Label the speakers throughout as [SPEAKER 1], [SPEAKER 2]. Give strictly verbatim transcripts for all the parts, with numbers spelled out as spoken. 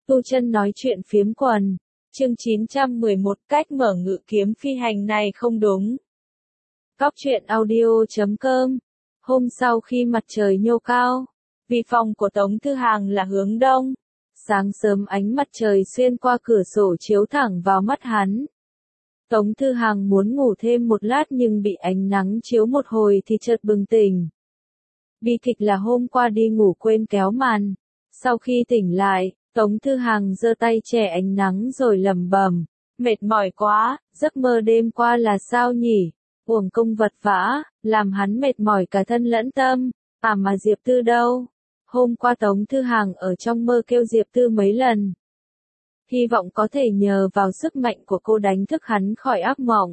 [SPEAKER 1] Tu Chân nói chuyện phiếm quần. Chương chín trăm mười một cách mở ngự kiếm phi hành này không đúng. Cóc truyện audio chấm com. Hôm sau khi mặt trời nhô cao, vì phòng của Tống Thư Hàng là hướng đông, sáng sớm ánh mặt trời xuyên qua cửa sổ chiếu thẳng vào mắt hắn. Tống Thư Hàng muốn ngủ thêm một lát nhưng bị ánh nắng chiếu một hồi thì chợt bừng tỉnh. Bi kịch là hôm qua đi ngủ quên kéo màn. Sau khi tỉnh lại, Tống Thư Hàng giơ tay che ánh nắng rồi lẩm bẩm, mệt mỏi quá, giấc mơ đêm qua là sao nhỉ? Uổng công vật vã, làm hắn mệt mỏi cả thân lẫn tâm. À mà Diệp Tư đâu? Hôm qua Tống Thư Hàng ở trong mơ kêu Diệp Tư mấy lần. Hy vọng có thể nhờ vào sức mạnh của cô đánh thức hắn khỏi ác mộng.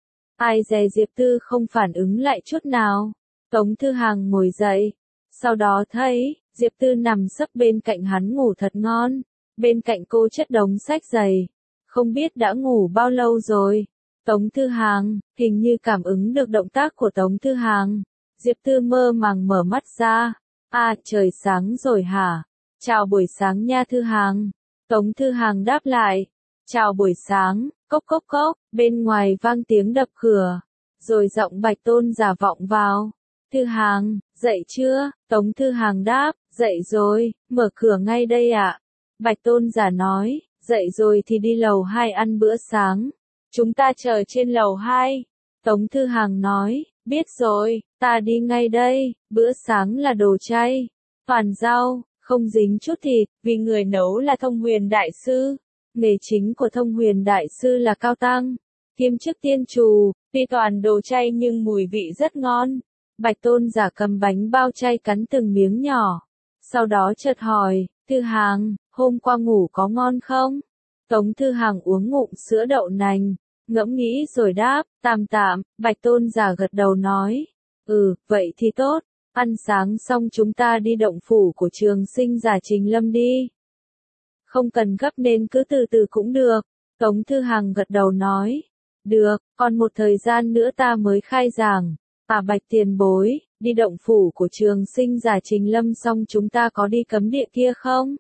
[SPEAKER 1] Ai dè Diệp Tư không phản ứng lại chút nào. Tống Thư Hàng ngồi dậy. Sau đó thấy, Diệp Tư nằm sấp bên cạnh hắn ngủ thật ngon. Bên cạnh cô chất đống sách dày. Không biết đã ngủ bao lâu rồi. Tống Thư Hàng, hình như cảm ứng được động tác của Tống Thư Hàng. Diệp Tư mơ màng mở mắt ra. À, trời sáng rồi hả? Chào buổi sáng nha Thư Hàng. Tống Thư Hàng đáp lại. Chào buổi sáng, cốc cốc cốc, bên ngoài vang tiếng đập cửa. Rồi giọng Bạch Tôn giả vọng vào. Thư Hàng, dậy chưa? Tống Thư Hàng đáp, dậy rồi, mở cửa ngay đây ạ. Bạch Tôn giả nói, dậy rồi thì đi lầu hai ăn bữa sáng. Chúng ta chờ trên lầu hai. Tống Thư Hàng nói, biết rồi, ta đi ngay đây, bữa sáng là đồ chay, toàn rau, không dính chút thịt, vì người nấu là Thông Huyền Đại Sư. Nghề chính của Thông Huyền Đại Sư là cao tăng, kiêm chức tiên trù, tuy toàn đồ chay nhưng mùi vị rất ngon. Bạch Tôn giả cầm bánh bao chay cắn từng miếng nhỏ. Sau đó chợt hỏi, Thư Hàng, hôm qua ngủ có ngon không? Tống Thư Hàng uống ngụm sữa đậu nành, ngẫm nghĩ rồi đáp, tạm tạm. Bạch Tôn giả gật đầu nói, ừ, vậy thì tốt, ăn sáng xong chúng ta đi động phủ của Trường Sinh giả Trình Lâm đi. Không cần gấp nên cứ từ từ cũng được. Tống Thư Hàng gật đầu nói, được, còn một thời gian nữa ta mới khai giảng. À Bạch tiền bối, đi động phủ của Trường Sinh giả Trình Lâm xong chúng ta có đi cấm địa kia không?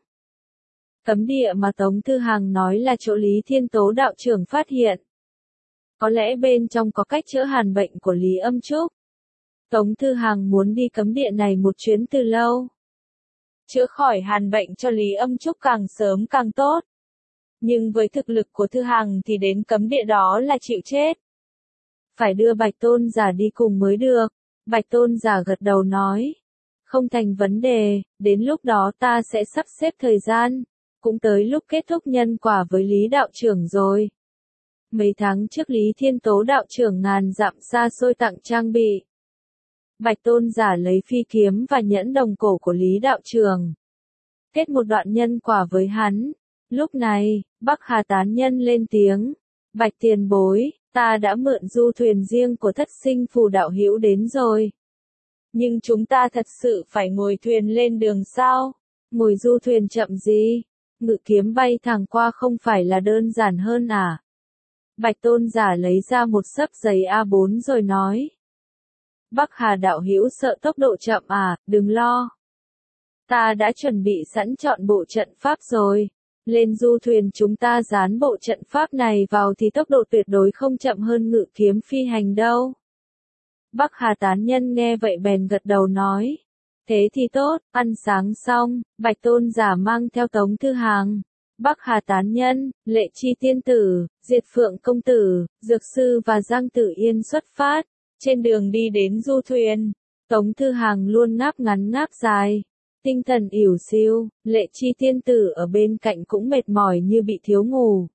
[SPEAKER 1] Cấm địa mà Tống Thư Hàng nói là chỗ Lý Thiên Tố đạo trưởng phát hiện. Có lẽ bên trong có cách chữa hàn bệnh của Lý Âm Trúc. Tống Thư Hàng muốn đi cấm địa này một chuyến từ lâu. Chữa khỏi hàn bệnh cho Lý Âm Trúc càng sớm càng tốt. Nhưng với thực lực của Thư Hàng thì đến cấm địa đó là chịu chết. Phải đưa Bạch Tôn giả đi cùng mới được. Bạch Tôn giả gật đầu nói. Không thành vấn đề, đến lúc đó ta sẽ sắp xếp thời gian. Cũng tới lúc kết thúc nhân quả với Lý đạo trưởng rồi. Mấy tháng trước Lý Thiên Tố đạo trưởng ngàn dặm xa xôi tặng trang bị. Bạch Tôn giả lấy phi kiếm và nhẫn đồng cổ của Lý đạo trưởng. Kết một đoạn nhân quả với hắn. Lúc này, Bắc Hà tán nhân lên tiếng. Bạch tiền bối, ta đã mượn du thuyền riêng của Thất Sinh Phù đạo hữu đến rồi. Nhưng chúng ta thật sự phải ngồi thuyền lên đường sao? Ngồi du thuyền chậm gì? Ngự kiếm bay thẳng qua không phải là đơn giản hơn à? Bạch Tôn giả lấy ra một xấp giấy A bốn rồi nói. Bắc Hà đạo hữu sợ tốc độ chậm à, đừng lo. Ta đã chuẩn bị sẵn chọn bộ trận pháp rồi. Lên du thuyền chúng ta dán bộ trận pháp này vào thì tốc độ tuyệt đối không chậm hơn ngự kiếm phi hành đâu. Bắc Hà tán nhân nghe vậy bèn gật đầu nói. Thế thì tốt, ăn sáng xong, Bạch Tôn giả mang theo Tống Thư Hàng, Bắc Hà tán nhân, Lệ Chi tiên tử, Diệt Phượng công tử, Dược sư và Giang Tử Yên xuất phát. Trên đường đi đến du thuyền, Tống Thư Hàng luôn ngáp ngắn ngáp dài. Tinh thần ỉu xìu, Lệ Chi tiên tử ở bên cạnh cũng mệt mỏi như bị thiếu ngủ.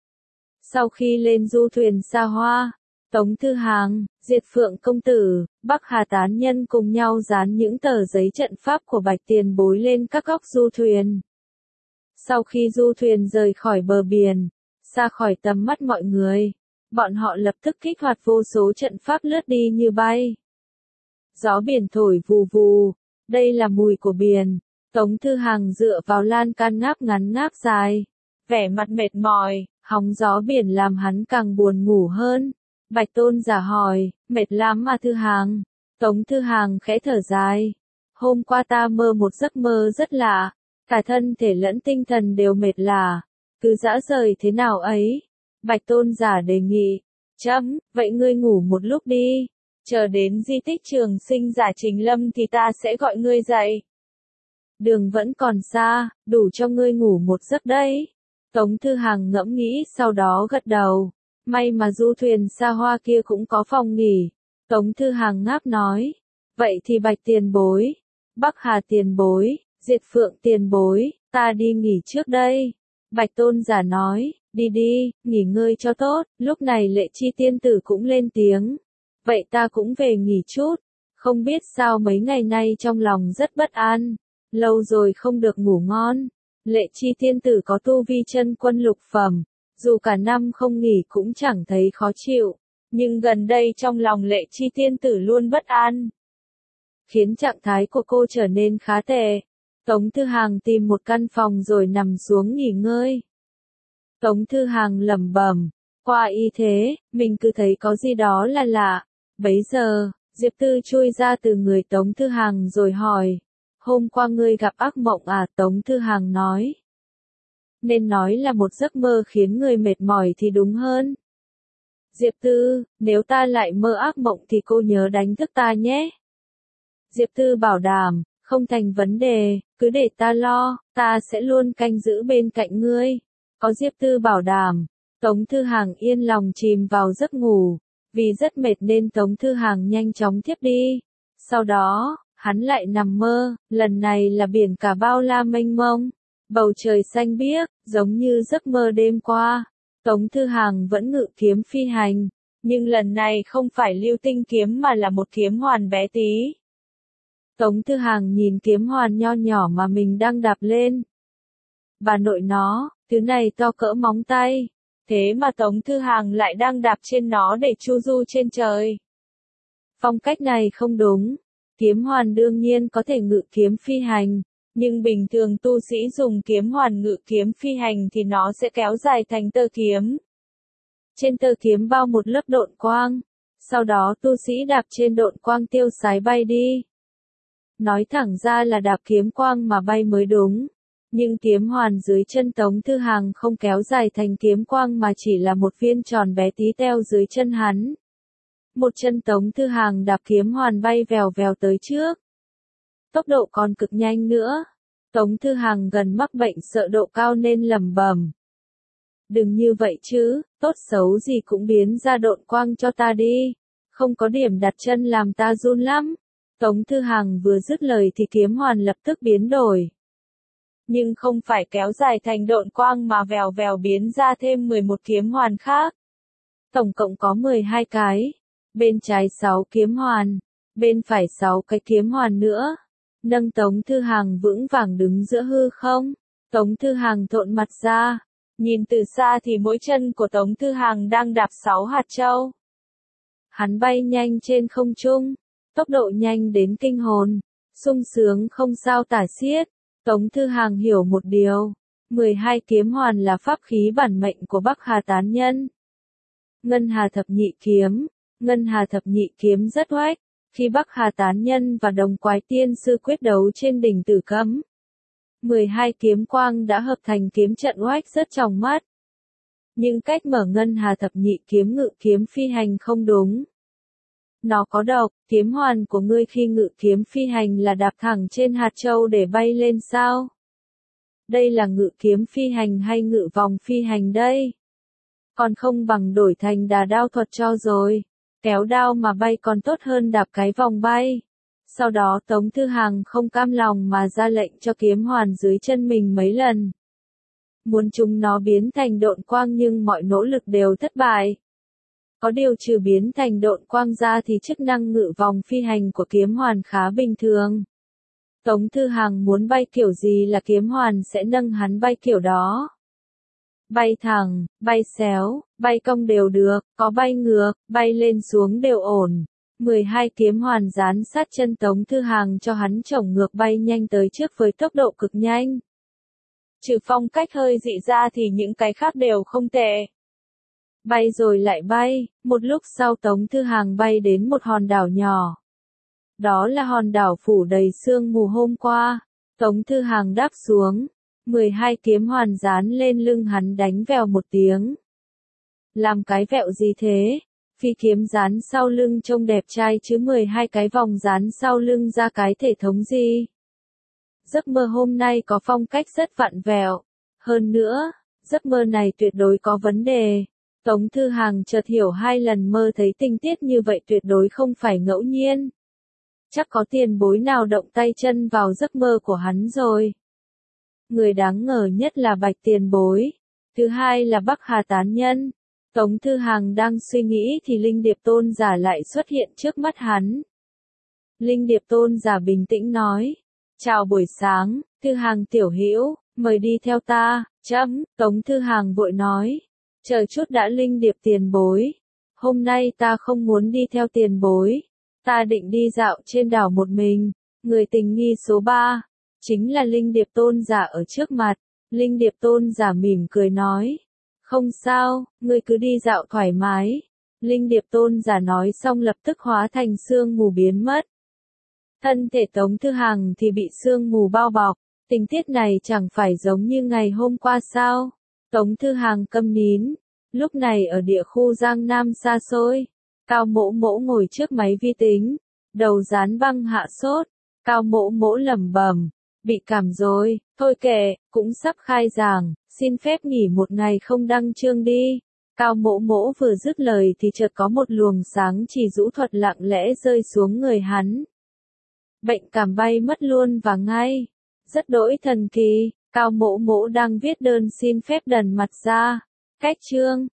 [SPEAKER 1] Sau khi lên du thuyền xa hoa, Tống Thư Hàng, Diệt Phượng công tử, Bắc Hà tán nhân cùng nhau dán những tờ giấy trận pháp của Bạch tiền bối lên các góc du thuyền. Sau khi du thuyền rời khỏi bờ biển, xa khỏi tầm mắt mọi người, bọn họ lập tức kích hoạt vô số trận pháp lướt đi như bay. Gió biển thổi vù vù, đây là mùi của biển. Tống Thư Hàng dựa vào lan can ngáp ngắn ngáp dài, vẻ mặt mệt mỏi, hóng gió biển làm hắn càng buồn ngủ hơn. Bạch Tôn giả hỏi, mệt lắm mà Thư Hàng? Tống Thư Hàng khẽ thở dài. Hôm qua ta mơ một giấc mơ rất lạ. Cả thân thể lẫn tinh thần đều mệt lả, cứ dã rời thế nào ấy. Bạch Tôn giả đề nghị, chấm, vậy ngươi ngủ một lúc đi, chờ đến di tích Trường Sinh Giả Trình Lâm thì ta sẽ gọi ngươi dậy. Đường vẫn còn xa, đủ cho ngươi ngủ một giấc đấy. Tống Thư Hàng ngẫm nghĩ sau đó gật đầu. May mà du thuyền xa hoa kia cũng có phòng nghỉ. Tống Thư Hàng ngáp nói. Vậy thì Bạch tiền bối, Bắc Hà tiền bối, Diệt Phượng tiền bối, ta đi nghỉ trước đây. Bạch Tôn giả nói, đi đi, nghỉ ngơi cho tốt. Lúc này Lệ Chi tiên tử cũng lên tiếng. Vậy ta cũng về nghỉ chút. Không biết sao mấy ngày nay trong lòng rất bất an. Lâu rồi không được ngủ ngon. Lệ Chi tiên tử có tu vi chân quân lục phẩm, dù cả năm không nghỉ cũng chẳng thấy khó chịu, nhưng gần đây trong lòng Lệ Chi tiên tử luôn bất an, khiến trạng thái của cô trở nên khá tệ. Tống Thư Hàng tìm một căn phòng rồi nằm xuống nghỉ ngơi. Tống Thư Hàng lẩm bẩm, qua y thế, mình cứ thấy có gì đó là lạ. Bấy giờ, Diệp Tư chui ra từ người Tống Thư Hàng rồi hỏi. Hôm qua ngươi gặp ác mộng à? Tống Thư Hàng nói. Nên nói là một giấc mơ khiến người mệt mỏi thì đúng hơn. Diệp Tư, nếu ta lại mơ ác mộng thì cô nhớ đánh thức ta nhé. Diệp Tư bảo đảm, không thành vấn đề, cứ để ta lo, ta sẽ luôn canh giữ bên cạnh ngươi. Có Diệp Tư bảo đảm, Tống Thư Hàng yên lòng chìm vào giấc ngủ. Vì rất mệt nên Tống Thư Hàng nhanh chóng thiếp đi. Sau đó, hắn lại nằm mơ, lần này là biển cả bao la mênh mông, bầu trời xanh biếc, giống như giấc mơ đêm qua. Tống Thư Hàng vẫn ngự kiếm phi hành, nhưng lần này không phải lưu tinh kiếm mà là một kiếm hoàn bé tí. Tống Thư Hàng nhìn kiếm hoàn nho nhỏ mà mình đang đạp lên. Bà nội nó, thứ này to cỡ móng tay, thế mà Tống Thư Hàng lại đang đạp trên nó để chu du trên trời. Phong cách này không đúng. Kiếm hoàn đương nhiên có thể ngự kiếm phi hành, nhưng bình thường tu sĩ dùng kiếm hoàn ngự kiếm phi hành thì nó sẽ kéo dài thành tơ kiếm. Trên tơ kiếm bao một lớp độn quang, sau đó tu sĩ đạp trên độn quang tiêu sái bay đi. Nói thẳng ra là đạp kiếm quang mà bay mới đúng, nhưng kiếm hoàn dưới chân Tống Thư Hàng không kéo dài thành kiếm quang mà chỉ là một viên tròn bé tí teo dưới chân hắn. Một chân Tống Thư Hàng đạp kiếm hoàn bay vèo vèo tới trước. Tốc độ còn cực nhanh nữa. Tống Thư Hàng gần mắc bệnh sợ độ cao nên lẩm bẩm. Đừng như vậy chứ, tốt xấu gì cũng biến ra độn quang cho ta đi. Không có điểm đặt chân làm ta run lắm. Tống Thư Hàng vừa dứt lời thì kiếm hoàn lập tức biến đổi. Nhưng không phải kéo dài thành độn quang mà vèo vèo biến ra thêm mười một kiếm hoàn khác. Tổng cộng có mười hai cái. Bên trái sáu kiếm hoàn, bên phải sáu cái kiếm hoàn nữa. Nâng Tống Thư Hàng vững vàng đứng giữa hư không. Tống Thư Hàng thộn mặt ra, nhìn từ xa thì mỗi chân của Tống Thư Hàng đang đạp sáu hạt châu. Hắn bay nhanh trên không trung, tốc độ nhanh đến kinh hồn, sung sướng không sao tả xiết. Tống Thư Hàng hiểu một điều, mười hai kiếm hoàn là pháp khí bản mệnh của Bắc Hà tán nhân. Ngân Hà thập nhị kiếm. Ngân Hà thập nhị kiếm rất oách, khi Bắc Hà tán nhân và Đồng Quái Tiên sư quyết đấu trên đỉnh Tử Cấm. mười hai kiếm quang đã hợp thành kiếm trận oách rất chòng mắt. Nhưng cách mở Ngân Hà thập nhị kiếm ngự kiếm phi hành không đúng. Nó có độc, kiếm hoàn của ngươi khi ngự kiếm phi hành là đạp thẳng trên hạt châu để bay lên sao? Đây là ngự kiếm phi hành hay ngự vòng phi hành đây? Còn không bằng đổi thành đà đao thuật cho rồi. Kéo đao mà bay còn tốt hơn đạp cái vòng bay. Sau đó Tống Thư Hàng không cam lòng mà ra lệnh cho kiếm hoàn dưới chân mình mấy lần. Muốn chúng nó biến thành độn quang nhưng mọi nỗ lực đều thất bại. Có điều trừ biến thành độn quang ra thì chức năng ngự vòng phi hành của kiếm hoàn khá bình thường. Tống Thư Hàng muốn bay kiểu gì là kiếm hoàn sẽ nâng hắn bay kiểu đó. Bay thẳng, bay xéo, bay cong đều được, có bay ngược, bay lên xuống đều ổn. mười hai kiếm hoàn dán sát chân Tống Thư Hàng cho hắn chổng ngược bay nhanh tới trước với tốc độ cực nhanh. Trừ phong cách hơi dị ra thì những cái khác đều không tệ. Bay rồi lại bay, một lúc sau Tống Thư Hàng bay đến một hòn đảo nhỏ. Đó là hòn đảo phủ đầy sương mù hôm qua. Tống Thư Hàng đáp xuống, mười hai kiếm hoàn dán lên lưng hắn đánh vèo một tiếng. Làm cái vẹo gì thế? Phi kiếm dán sau lưng trông đẹp trai chứ mười hai cái vòng dán sau lưng ra cái thể thống gì? Giấc mơ hôm nay có phong cách rất vặn vẹo. Hơn nữa, giấc mơ này tuyệt đối có vấn đề. Tống Thư Hàng chợt hiểu hai lần mơ thấy tình tiết như vậy tuyệt đối không phải ngẫu nhiên. Chắc có tiền bối nào động tay chân vào giấc mơ của hắn rồi. Người đáng ngờ nhất là Bạch tiền bối. Thứ hai là Bắc Hà tán nhân. Tống Thư Hàng đang suy nghĩ thì Linh Điệp Tôn giả lại xuất hiện trước mắt hắn. Linh Điệp Tôn giả bình tĩnh nói. Chào buổi sáng, Thư Hàng tiểu hữu, mời đi theo ta. Chấm, Tống Thư Hàng vội nói. Chờ chút đã Linh Điệp tiền bối. Hôm nay ta không muốn đi theo tiền bối. Ta định đi dạo trên đảo một mình. Người tình nghi số ba. Chính là Linh Điệp Tôn giả ở trước mặt. Linh Điệp Tôn giả mỉm cười nói. Không sao, ngươi cứ đi dạo thoải mái. Linh Điệp Tôn giả nói xong lập tức hóa thành sương mù biến mất. Thân thể Tống Thư Hàng thì bị sương mù bao bọc. Tình tiết này chẳng phải giống như ngày hôm qua sao? Tống Thư Hàng câm nín. Lúc này ở địa khu Giang Nam xa xôi, Cao Mỗ Mỗ ngồi trước máy vi tính, đầu dán băng hạ sốt. Cao Mỗ Mỗ lẩm bẩm, bị cảm rồi, thôi kệ, cũng sắp khai giảng, xin phép nghỉ một ngày không đăng chương đi. Cao Mỗ Mỗ vừa dứt lời thì chợt có một luồng sáng chỉ rũ thuật lặng lẽ rơi xuống người hắn. Bệnh cảm bay mất luôn và ngay. Rất đỗi thần kỳ, Cao Mỗ Mỗ đang viết đơn xin phép đần mặt ra. Cách chương